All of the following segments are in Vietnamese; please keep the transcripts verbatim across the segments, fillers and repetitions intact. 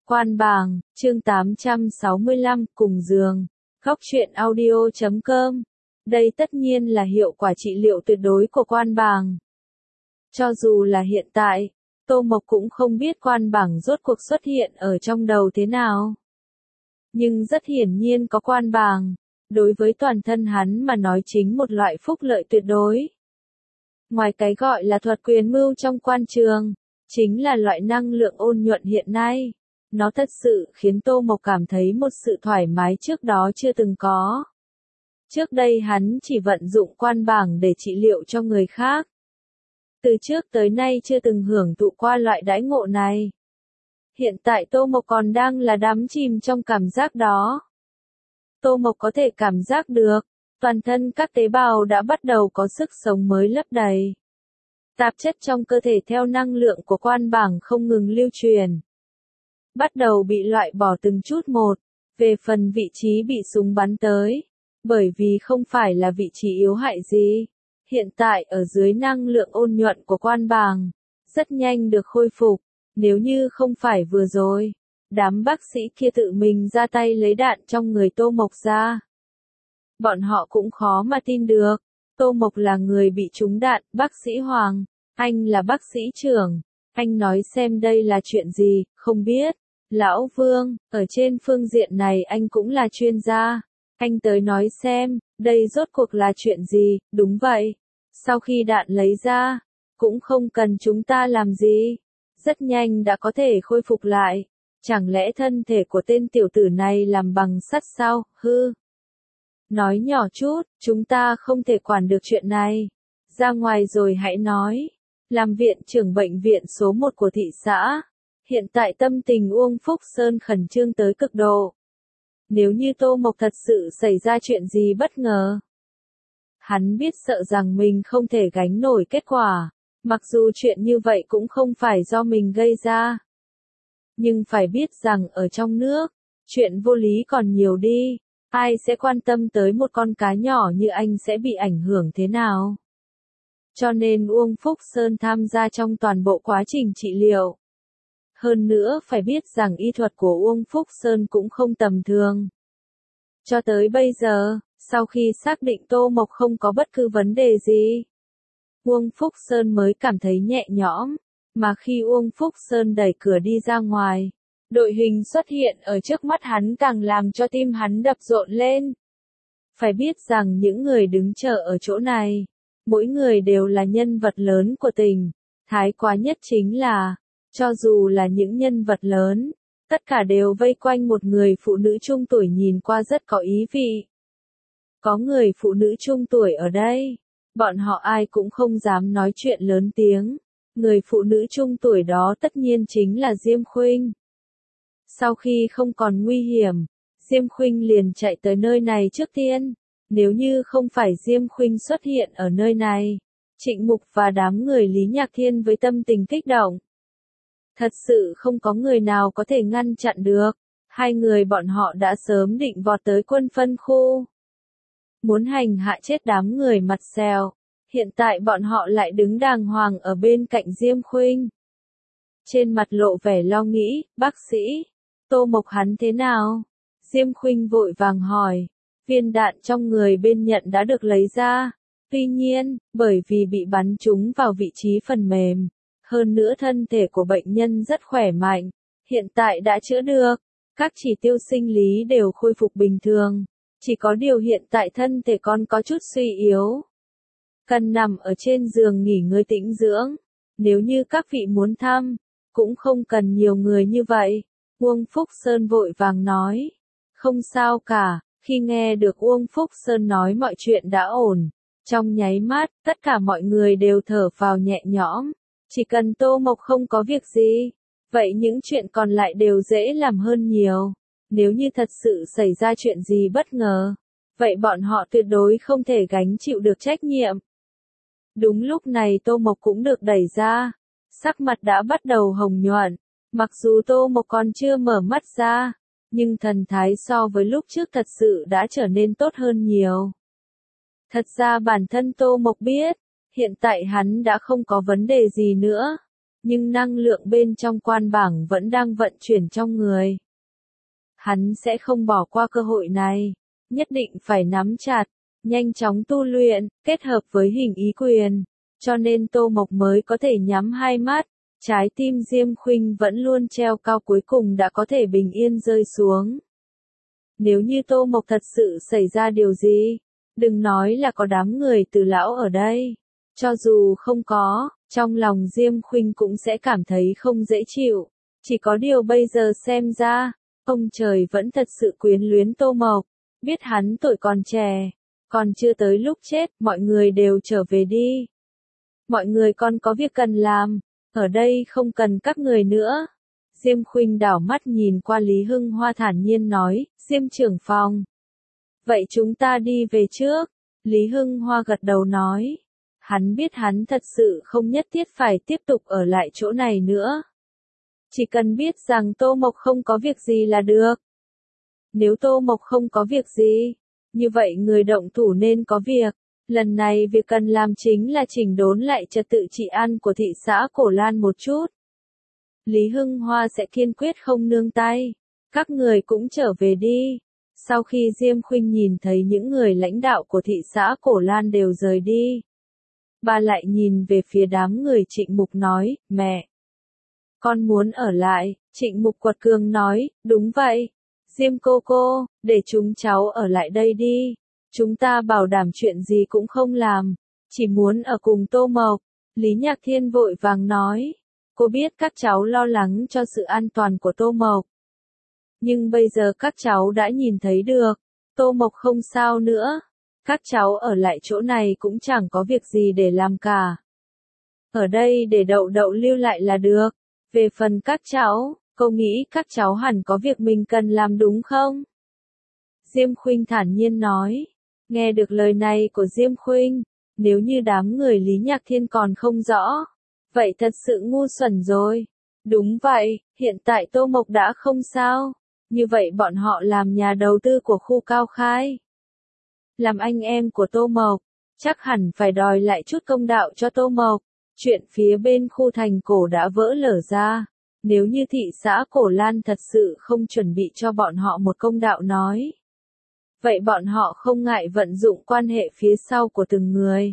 Quan Bàng, chương tám trăm sáu mươi lăm, cùng giường. Góc truyện audio chấm com. Đây tất nhiên là hiệu quả trị liệu tuyệt đối của Quan Bàng. Cho dù là hiện tại, Tô Mộc cũng không biết Quan Bàng rốt cuộc xuất hiện ở trong đầu thế nào. Nhưng rất hiển nhiên có Quan Bàng, đối với toàn thân hắn mà nói chính một loại phúc lợi tuyệt đối. Ngoài cái gọi là thuật quyền mưu trong quan trường, chính là loại năng lượng ôn nhuận hiện nay. Nó thật sự khiến Tô Mộc cảm thấy một sự thoải mái trước đó chưa từng có. Trước đây hắn chỉ vận dụng Quan Bàng để trị liệu cho người khác. Từ trước tới nay chưa từng hưởng thụ qua loại đãi ngộ này. Hiện tại Tô Mộc còn đang là đắm chìm trong cảm giác đó. Tô Mộc có thể cảm giác được, toàn thân các tế bào đã bắt đầu có sức sống mới lấp đầy. Tạp chất trong cơ thể theo năng lượng của Quan Bàng không ngừng lưu truyền. Bắt đầu bị loại bỏ từng chút một, về phần vị trí bị súng bắn tới, bởi vì không phải là vị trí yếu hại gì. Hiện tại ở dưới năng lượng ôn nhuận của Quan Bàng, rất nhanh được khôi phục, nếu như không phải vừa rồi, đám bác sĩ kia tự mình ra tay lấy đạn trong người Tô Mộc ra. Bọn họ cũng khó mà tin được, Tô Mộc là người bị trúng đạn, bác sĩ Hoàng, anh là bác sĩ trưởng, anh nói xem đây là chuyện gì, không biết. Lão Vương, ở trên phương diện này anh cũng là chuyên gia. Anh tới nói xem, đây rốt cuộc là chuyện gì, đúng vậy. Sau khi đạn lấy ra, cũng không cần chúng ta làm gì. Rất nhanh đã có thể khôi phục lại. Chẳng lẽ thân thể của tên tiểu tử này làm bằng sắt sao, hư? Nói nhỏ chút, chúng ta không thể quản được chuyện này. Ra ngoài rồi hãy nói. Làm viện trưởng bệnh viện số một của thị xã. Hiện tại tâm tình Uông Phúc Sơn khẩn trương tới cực độ. Nếu như Tô Mộc thật sự xảy ra chuyện gì bất ngờ, hắn biết sợ rằng mình không thể gánh nổi kết quả, mặc dù chuyện như vậy cũng không phải do mình gây ra. Nhưng phải biết rằng ở trong nước, chuyện vô lý còn nhiều đi, ai sẽ quan tâm tới một con cá nhỏ như anh sẽ bị ảnh hưởng thế nào. Cho nên Uông Phúc Sơn tham gia trong toàn bộ quá trình trị liệu. Hơn nữa phải biết rằng y thuật của Uông Phúc Sơn cũng không tầm thường. Cho tới bây giờ, sau khi xác định Tô Mộc không có bất cứ vấn đề gì, Uông Phúc Sơn mới cảm thấy nhẹ nhõm, mà khi Uông Phúc Sơn đẩy cửa đi ra ngoài, đội hình xuất hiện ở trước mắt hắn càng làm cho tim hắn đập rộn lên. Phải biết rằng những người đứng chờ ở chỗ này, mỗi người đều là nhân vật lớn của tỉnh. Thái quá nhất chính là, cho dù là những nhân vật lớn, tất cả đều vây quanh một người phụ nữ trung tuổi nhìn qua rất có ý vị. Có người phụ nữ trung tuổi ở đây, bọn họ ai cũng không dám nói chuyện lớn tiếng. Người phụ nữ trung tuổi đó tất nhiên chính là Diêm Khuynh. Sau khi không còn nguy hiểm, Diêm Khuynh liền chạy tới nơi này trước tiên. Nếu như không phải Diêm Khuynh xuất hiện ở nơi này, Trịnh Mục và đám người Lý Nhạc Thiên với tâm tình kích động, thật sự không có người nào có thể ngăn chặn được. Hai người bọn họ đã sớm định vọt tới quân phân khu, muốn hành hạ chết đám người mặt xèo. Hiện tại bọn họ lại đứng đàng hoàng ở bên cạnh Diêm Khuynh. Trên mặt lộ vẻ lo nghĩ, bác sĩ, Tô Mộc hắn thế nào? Diêm Khuynh vội vàng hỏi. Viên đạn trong người bên nhận đã được lấy ra. Tuy nhiên, bởi vì bị bắn trúng vào vị trí phần mềm, hơn nữa thân thể của bệnh nhân rất khỏe mạnh, hiện tại đã chữa được, các chỉ tiêu sinh lý đều khôi phục bình thường, chỉ có điều hiện tại thân thể con có chút suy yếu, cần nằm ở trên giường nghỉ ngơi tĩnh dưỡng. Nếu như các vị muốn thăm, cũng không cần nhiều người như vậy. Uông Phúc Sơn vội vàng nói. Không sao cả. Khi nghe được Uông Phúc Sơn nói mọi chuyện đã ổn, trong nháy mắt, tất cả mọi người đều thở phào nhẹ nhõm. Chỉ cần Tô Mộc không có việc gì, vậy những chuyện còn lại đều dễ làm hơn nhiều. Nếu như thật sự xảy ra chuyện gì bất ngờ, vậy bọn họ tuyệt đối không thể gánh chịu được trách nhiệm. Đúng lúc này Tô Mộc cũng được đẩy ra, sắc mặt đã bắt đầu hồng nhuận. Mặc dù Tô Mộc còn chưa mở mắt ra, nhưng thần thái so với lúc trước thật sự đã trở nên tốt hơn nhiều. Thật ra bản thân Tô Mộc biết, hiện tại hắn đã không có vấn đề gì nữa. nhưng năng lượng bên trong quan bảng vẫn đang vận chuyển trong người. Hắn sẽ không bỏ qua cơ hội này, nhất định phải nắm chặt, nhanh chóng tu luyện, kết hợp với hình ý quyền, cho nên Tô Mộc mới có thể nhắm hai mắt, trái tim Diêm Khuynh vẫn luôn treo cao cuối cùng đã có thể bình yên rơi xuống. Nếu như Tô Mộc thật sự xảy ra điều gì, đừng nói là có đám người Từ lão ở đây, cho dù không có, trong lòng Diêm Khuynh cũng sẽ cảm thấy không dễ chịu, chỉ có điều bây giờ xem ra, ông trời vẫn thật sự quyến luyến Tô Mộc, biết hắn tuổi còn trẻ, còn chưa tới lúc chết, mọi người đều trở về đi. Mọi người còn có việc cần làm, ở đây không cần các người nữa. Diêm Khuynh đảo mắt nhìn qua Lý Hưng Hoa thản nhiên nói, Diêm trưởng phòng. Vậy chúng ta đi về trước. Lý Hưng Hoa gật đầu nói. Hắn biết hắn thật sự không nhất thiết phải tiếp tục ở lại chỗ này nữa. Chỉ cần biết rằng Tô Mộc không có việc gì là được. Nếu Tô Mộc không có việc gì, như vậy người động thủ nên có việc. Lần này việc cần làm chính là chỉnh đốn lại trật tự trị an của thị xã Cổ Lan một chút. Lý Hưng Hoa sẽ kiên quyết không nương tay. Các người cũng trở về đi. Sau khi Diêm Khuynh nhìn thấy những người lãnh đạo của thị xã Cổ Lan đều rời đi, bà lại nhìn về phía đám người Trịnh Mục nói, mẹ, con muốn ở lại. Trịnh Mục quật cường nói, đúng vậy. Diêm cô cô, để chúng cháu ở lại đây đi. Chúng ta bảo đảm chuyện gì cũng không làm, chỉ muốn ở cùng Tô Mộc. Lý Nhạc Thiên vội vàng nói, cô biết các cháu lo lắng cho sự an toàn của Tô Mộc. Nhưng bây giờ các cháu đã nhìn thấy được, Tô Mộc không sao nữa. Các cháu ở lại chỗ này cũng chẳng có việc gì để làm cả. Ở đây để đậu đậu lưu lại là được. Về phần các cháu, cô nghĩ các cháu hẳn có việc mình cần làm đúng không? Diêm Khuynh thản nhiên nói. Nghe được lời này của Diêm Khuynh, nếu như đám người Lý Nhạc Thiên còn không rõ, vậy thật sự ngu xuẩn rồi. Đúng vậy, hiện tại Tô Mộc đã không sao, như vậy bọn họ làm nhà đầu tư của khu Cao Khai. Làm anh em của Tô Mộc, chắc hẳn phải đòi lại chút công đạo cho Tô Mộc. Chuyện phía bên khu thành cổ đã vỡ lở ra, nếu như thị xã Cổ Lan thật sự không chuẩn bị cho bọn họ một công đạo nói, vậy bọn họ không ngại vận dụng quan hệ phía sau của từng người.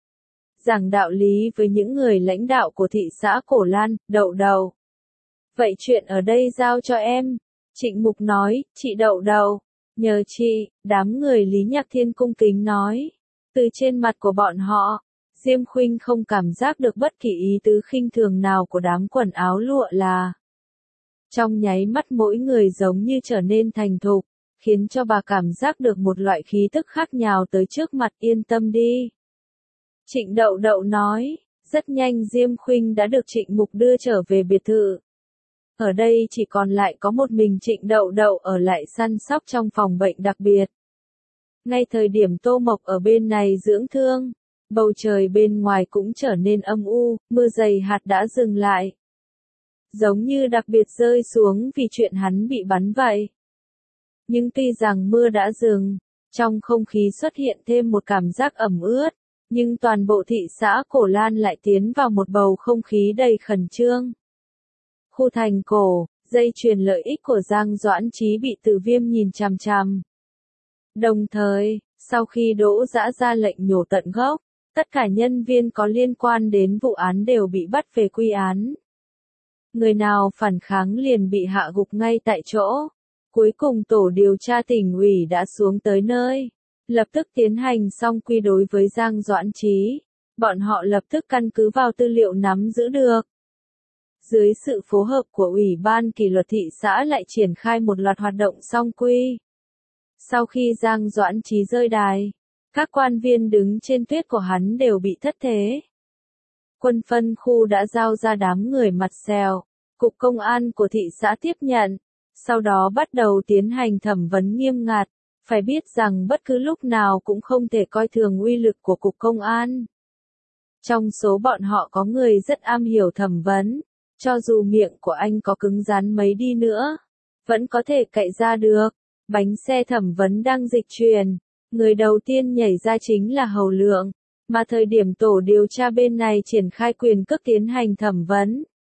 Giảng đạo lý với những người lãnh đạo của thị xã Cổ Lan, Đậu Đậu. Vậy chuyện ở đây giao cho em. Trịnh Mục nói, chị Đậu Đậu. Nhờ chị, đám người Lý Nhạc Thiên cung kính nói. Từ trên mặt của bọn họ, Diêm Khuynh không cảm giác được bất kỳ ý tứ khinh thường nào của đám quần áo lụa là. Trong nháy mắt mỗi người giống như trở nên thành thục, khiến cho bà cảm giác được một loại khí tức khác nhào tới trước mặt. Yên tâm đi. Trịnh Đậu Đậu nói, rất nhanh Diêm Khuynh đã được Trịnh Mục đưa trở về biệt thự. Ở đây chỉ còn lại có một mình Trịnh Đậu Đậu ở lại săn sóc trong phòng bệnh đặc biệt. Ngay thời điểm Tô Mộc ở bên này dưỡng thương, bầu trời bên ngoài cũng trở nên âm u, mưa dày hạt đã dừng lại. Giống như đặc biệt rơi xuống vì chuyện hắn bị bắn vậy. Nhưng tuy rằng mưa đã dừng, trong không khí xuất hiện thêm một cảm giác ẩm ướt, nhưng toàn bộ thị xã Cổ Lan lại tiến vào một bầu không khí đầy khẩn trương. Khu thành cổ, dây chuyền lợi ích của Giang Doãn Chí bị Từ Viêm nhìn chằm chằm. Đồng thời, sau khi Đỗ Dã ra lệnh nhổ tận gốc, tất cả nhân viên có liên quan đến vụ án đều bị bắt về quy án. Người nào phản kháng liền bị hạ gục ngay tại chỗ. Cuối cùng tổ điều tra tỉnh ủy đã xuống tới nơi, lập tức tiến hành xong quy đối với Giang Doãn Chí. Bọn họ lập tức căn cứ vào tư liệu nắm giữ được. Dưới sự phối hợp của Ủy ban kỷ luật thị xã lại triển khai một loạt hoạt động song quy. Sau khi Giang Doãn Chí rơi đài, các quan viên đứng trên tuyết của hắn đều bị thất thế. Quân phân khu đã giao ra đám người mặt sẹo, cục công an của thị xã tiếp nhận, sau đó bắt đầu tiến hành thẩm vấn nghiêm ngặt, phải biết rằng bất cứ lúc nào cũng không thể coi thường uy lực của cục công an. Trong số bọn họ có người rất am hiểu thẩm vấn, cho dù miệng của anh có cứng rắn mấy đi nữa, vẫn có thể cậy ra được. Bánh xe thẩm vấn đang dịch chuyển, người đầu tiên nhảy ra chính là Hầu Lượng, mà thời điểm tổ điều tra bên này triển khai quyền cước tiến hành thẩm vấn,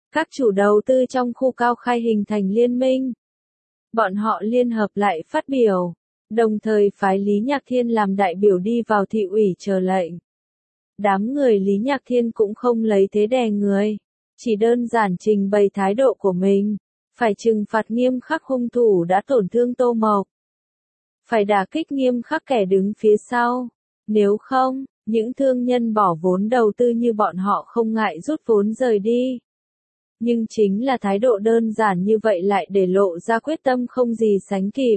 Các chủ đầu tư trong khu Cao Khai hình thành liên minh. Bọn họ liên hợp lại phát biểu, đồng thời phái Lý Nhạc Thiên làm đại biểu đi vào thị ủy chờ lệnh. Đám người Lý Nhạc Thiên cũng không lấy thế đè người, chỉ đơn giản trình bày thái độ của mình, phải trừng phạt nghiêm khắc hung thủ đã tổn thương Tô Mộc. Phải đả kích nghiêm khắc kẻ đứng phía sau, nếu không, những thương nhân bỏ vốn đầu tư như bọn họ không ngại rút vốn rời đi. Nhưng chính là thái độ đơn giản như vậy lại để lộ ra quyết tâm không gì sánh kịp.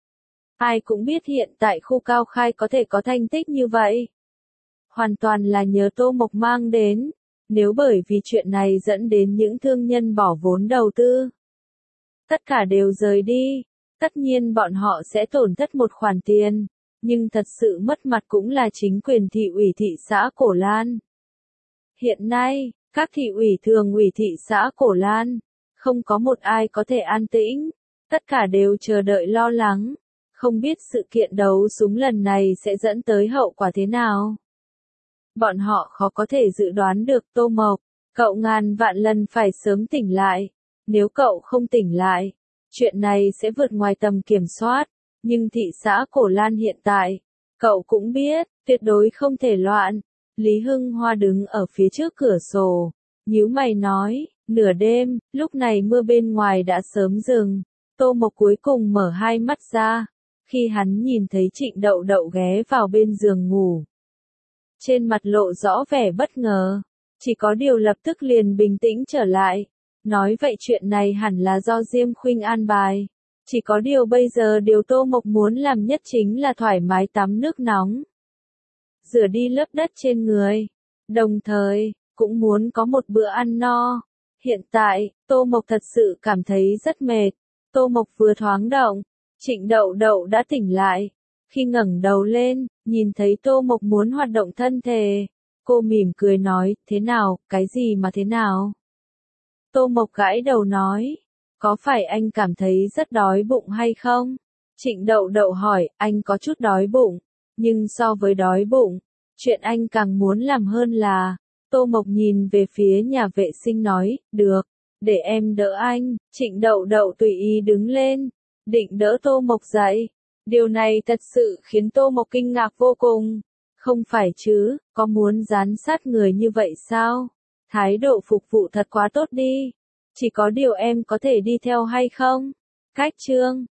Ai cũng biết hiện tại khu Cao Khai có thể có thành tích như vậy. Hoàn toàn là nhờ Tô Mộc mang đến, nếu bởi vì chuyện này dẫn đến những thương nhân bỏ vốn đầu tư. Tất cả đều rời đi, tất nhiên bọn họ sẽ tổn thất một khoản tiền, nhưng thật sự mất mặt cũng là chính quyền thị ủy thị xã Cổ Lan. Hiện nay, các thị ủy thường ủy thị xã Cổ Lan, không có một ai có thể an tĩnh, tất cả đều chờ đợi lo lắng, không biết sự kiện đấu súng lần này sẽ dẫn tới hậu quả thế nào. Bọn họ khó có thể dự đoán được. Tô Mộc, cậu ngàn vạn lần phải sớm tỉnh lại, nếu cậu không tỉnh lại, chuyện này sẽ vượt ngoài tầm kiểm soát, nhưng thị xã Cổ Lan hiện tại, cậu cũng biết, tuyệt đối không thể loạn. Lý Hưng Hoa đứng ở phía trước cửa sổ, nhíu mày nói, nửa đêm, lúc này mưa bên ngoài đã sớm dừng. Tô Mộc cuối cùng mở hai mắt ra, khi hắn nhìn thấy Trịnh Đậu Đậu ghé vào bên giường ngủ. Trên mặt lộ rõ vẻ bất ngờ, chỉ có điều lập tức liền bình tĩnh trở lại, nói vậy chuyện này hẳn là do Diêm Khuynh an bài. Chỉ có điều bây giờ điều Tô Mộc muốn làm nhất chính là thoải mái tắm nước nóng, rửa đi lớp đất trên người, đồng thời, cũng muốn có một bữa ăn no. Hiện tại, Tô Mộc thật sự cảm thấy rất mệt. Tô Mộc vừa thoáng động, Trịnh Đậu Đậu đã tỉnh lại. Khi ngẩng đầu lên, nhìn thấy Tô Mộc muốn hoạt động thân thể, cô mỉm cười nói, thế nào, cái gì mà thế nào? Tô Mộc gãi đầu nói, có phải anh cảm thấy rất đói bụng hay không? Trịnh Đậu Đậu hỏi, anh có chút đói bụng, nhưng so với đói bụng, chuyện anh càng muốn làm hơn là, Tô Mộc nhìn về phía nhà vệ sinh nói, được, để em đỡ anh. Trịnh Đậu Đậu tùy ý đứng lên, định đỡ Tô Mộc dậy. Điều này thật sự khiến Tô Mộc kinh ngạc vô cùng. Không phải chứ, có muốn giám sát người như vậy sao? Thái độ phục vụ thật quá tốt đi. Chỉ có điều em có thể đi theo hay không? Cách chương